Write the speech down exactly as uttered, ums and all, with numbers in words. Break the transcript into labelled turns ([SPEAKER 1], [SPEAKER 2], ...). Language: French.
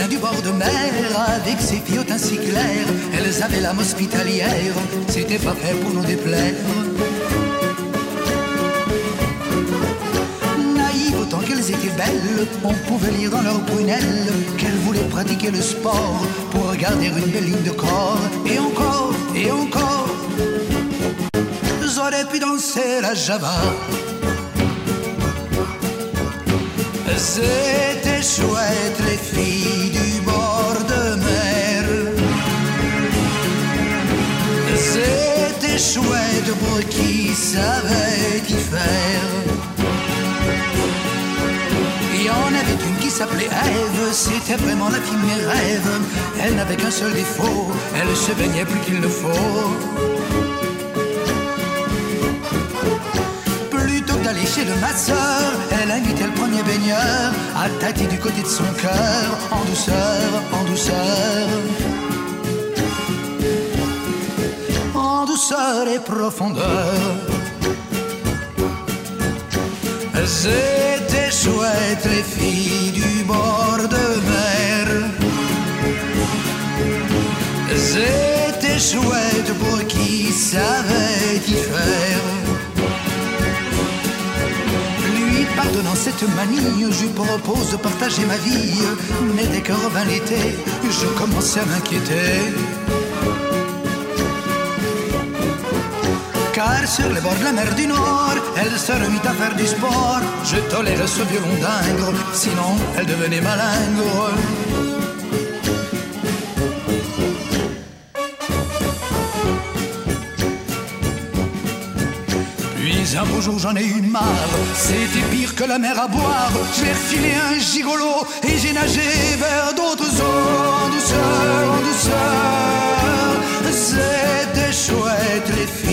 [SPEAKER 1] jardin du bord de mer, avec ses fillots ainsi clairs, elles avaient l'âme hospitalière, c'était pas fait pour nous déplaire. Naïves autant qu'elles étaient belles, on pouvait lire dans leurs prunelles qu'elles voulaient pratiquer le sport pour regarder une belle ligne de corps. Et encore, et encore, j'aurais pu danser la java. C'était chouette les filles du bord de mer. C'était chouette pour qui savait y faire. Il y en avait une qui s'appelait Ève, c'était vraiment la fille de mes rêves. Elle n'avait qu'un seul défaut, elle se baignait plus qu'il ne faut. Plutôt que d'aller chez le masseur, elle invitait le premier baigneur à tâter du côté de son cœur, en douceur, en douceur. En douceur et profondeur. C'était chouette les filles du bord de mer. C'était chouette pour qui savait y faire. Lui pardonnant cette manie, je lui propose de partager ma vie. Mais dès que revint l'été, je commençais à m'inquiéter. Car sur les bords de la mer du Nord, elle se remit à faire du sport. Je tolérais ce violon dingue, sinon elle devenait malingre. Puis un beau jour j'en ai eu marre, c'était pire que la mer à boire. J'ai refilé un gigolo et j'ai nagé vers d'autres eaux. En douceur, en douceur, c'était chouette les filles